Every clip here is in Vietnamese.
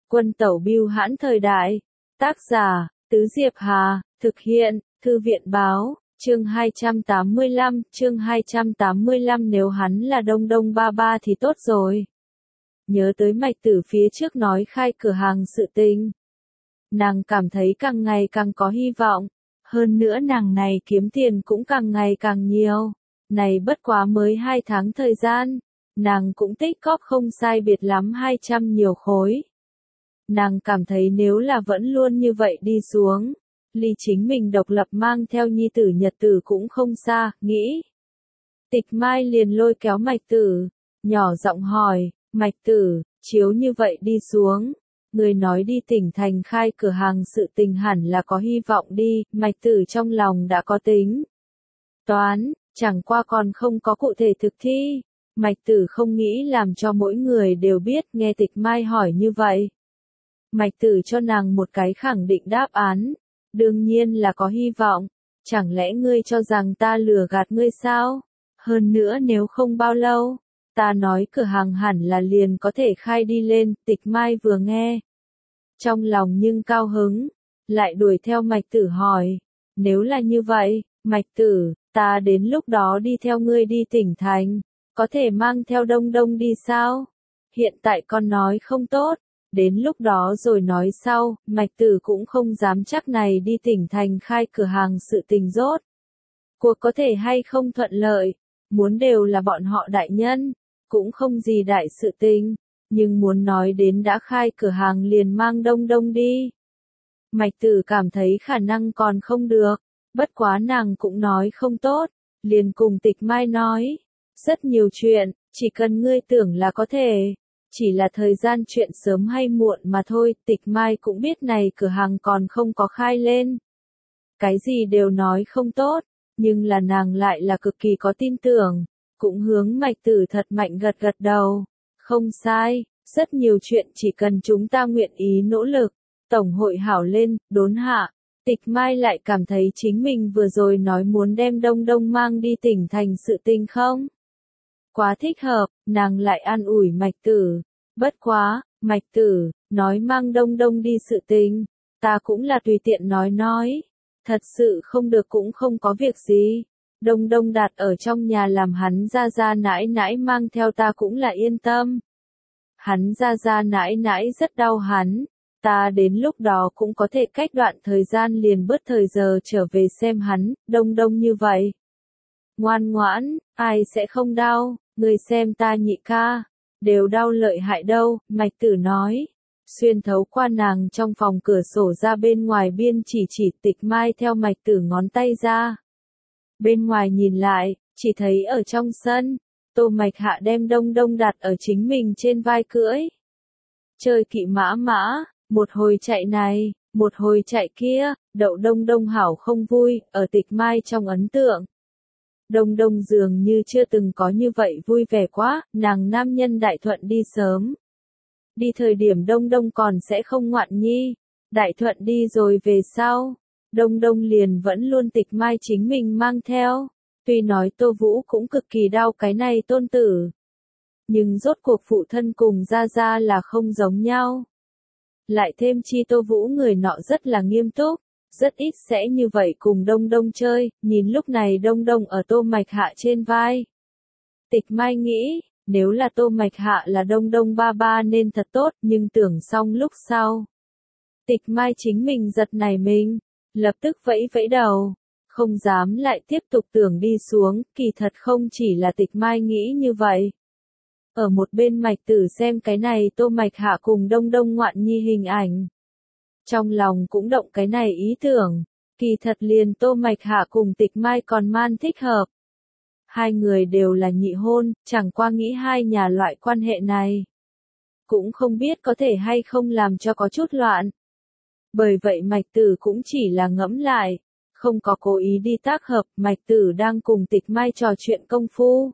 Quân tẩu bưu hãn thời đại. Tác giả, Tứ Diệp Hà, thực hiện, Thư viện báo, chương 285, nếu hắn là Đông Đông ba ba thì tốt rồi. Nhớ tới Mạch Tử phía trước nói khai cửa hàng sự tình. Nàng cảm thấy càng ngày càng có hy vọng, hơn nữa nàng này kiếm tiền cũng càng ngày càng nhiều. Này bất quá mới 2 tháng thời gian, nàng cũng tích cóp không sai biệt lắm 200 nhiều khối. Nàng cảm thấy nếu là vẫn luôn như vậy đi xuống, ly chính mình độc lập mang theo nhi tử nhật tử cũng không xa, nghĩ. Tịch Mai liền lôi kéo Mạch Tử, nhỏ giọng hỏi, Mạch Tử, chiếu như vậy đi xuống, người nói đi tỉnh thành khai cửa hàng sự tình hẳn là có hy vọng đi, Mạch Tử trong lòng đã có tính toán, chẳng qua còn không có cụ thể thực thi. Mạch Tử không nghĩ làm cho mỗi người đều biết, nghe Tịch Mai hỏi như vậy. Mạch Tử cho nàng một cái khẳng định đáp án, đương nhiên là có hy vọng, chẳng lẽ ngươi cho rằng ta lừa gạt ngươi sao? Hơn nữa nếu không bao lâu, ta nói cửa hàng hẳn là liền có thể khai đi lên. Tịch Mai vừa nghe, trong lòng nhưng cao hứng, lại đuổi theo Mạch Tử hỏi, nếu là như vậy, Mạch Tử, ta đến lúc đó đi theo ngươi đi tỉnh thành, có thể mang theo Đông Đông đi sao? Hiện tại con nói không tốt, đến lúc đó rồi nói sau. Mạch Tử cũng không dám chắc này đi tỉnh thành khai cửa hàng sự tình rốt cuộc có thể hay không thuận lợi, muốn đều là bọn họ đại nhân, cũng không gì đại sự tình, nhưng muốn nói đến đã khai cửa hàng liền mang Đông Đông đi. Mạch Tử cảm thấy khả năng còn không được, bất quá nàng cũng nói không tốt, liền cùng Tịch Mai nói, rất nhiều chuyện, chỉ cần ngươi tưởng là có thể, chỉ là thời gian chuyện sớm hay muộn mà thôi. Tịch Mai cũng biết này cửa hàng còn không có khai lên, cái gì đều nói không tốt, nhưng là nàng lại là cực kỳ có tin tưởng, cũng hướng Mạch Tử thật mạnh gật gật đầu, không sai, rất nhiều chuyện chỉ cần chúng ta nguyện ý nỗ lực, tổng hội hảo lên. Đốn hạ, Tịch Mai lại cảm thấy chính mình vừa rồi nói muốn đem Đông Đông mang đi tỉnh thành sự tình không quá thích hợp, nàng lại an ủi Mạch Tử, bất quá, Mạch Tử, nói mang Đông Đông đi sự tình, ta cũng là tùy tiện nói, thật sự không được cũng không có việc gì, Đông Đông đặt ở trong nhà làm hắn ra ra nãi nãi mang theo ta cũng là yên tâm. Hắn ra ra nãi nãi rất đau hắn, ta đến lúc đó cũng có thể cách đoạn thời gian liền bớt thời giờ trở về xem hắn. Đông Đông như vậy ngoan ngoãn, ai sẽ không đau, người xem ta nhị ca, đều đau lợi hại đâu. Mạch Tử nói, xuyên thấu qua nàng trong phòng cửa sổ ra bên ngoài biên chỉ. Tịch Mai theo Mạch Tử ngón tay ra bên ngoài nhìn lại, chỉ thấy ở trong sân, Tô Mạch Hạ đem Đông Đông đặt ở chính mình trên vai cưỡi. Chơi kỵ mã, một hồi chạy này, một hồi chạy kia, đậu Đông Đông hảo không vui. Ở Tịch Mai trong ấn tượng, Đông Đông dường như chưa từng có như vậy vui vẻ quá. Nàng nam nhân đại thuận đi sớm, đi thời điểm Đông Đông còn sẽ không ngoạn nhi, đại thuận đi rồi về sau, Đông Đông liền vẫn luôn Tịch Mai chính mình mang theo. Tuy nói Tô Vũ cũng cực kỳ đau cái này tôn tử, nhưng rốt cuộc phụ thân cùng gia gia là không giống nhau. Lại thêm chi Tô Vũ người nọ rất là nghiêm túc, rất ít sẽ như vậy cùng Đông Đông chơi. Nhìn lúc này Đông Đông ở Tô Mạch Hạ trên vai, Tịch Mai nghĩ, nếu là Tô Mạch Hạ là Đông Đông ba ba nên thật tốt, nhưng tưởng xong lúc sau, Tịch Mai chính mình giật nảy mình, lập tức vẫy vẫy đầu, không dám lại tiếp tục tưởng đi xuống. Kỳ thật không chỉ là Tịch Mai nghĩ như vậy. Ở một bên Mạch Tử xem cái này Tô Mạch Hạ cùng Đông Đông ngoạn nhi hình ảnh, trong lòng cũng động cái này ý tưởng, kỳ thật liền Tô Mạch Hạ cùng Tịch Mai còn man thích hợp. Hai người đều là nhị hôn, chẳng qua nghĩ hai nhà loại quan hệ này, cũng không biết có thể hay không làm cho có chút loạn. Bởi vậy Mạch Tử cũng chỉ là ngẫm lại, không có cố ý đi tác hợp. Mạch Tử đang cùng Tịch Mai trò chuyện công phu,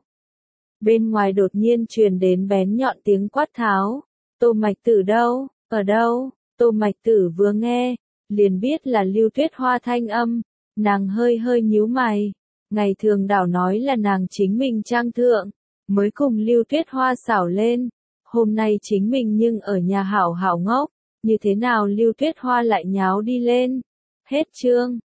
bên ngoài đột nhiên truyền đến bén nhọn tiếng quát tháo. Tô Mạch Tử đâu, ở đâu? Tô Mạch Tử vừa nghe, liền biết là Lưu Tuyết Hoa thanh âm, nàng hơi nhíu mày. Ngày thường đảo nói là nàng chính mình trang thượng, mới cùng Lưu Tuyết Hoa xảo lên, hôm nay chính mình nhưng ở nhà hảo hảo ngốc, Như thế nào Lưu Tuyết Hoa lại nháo đi lên? Hết chương.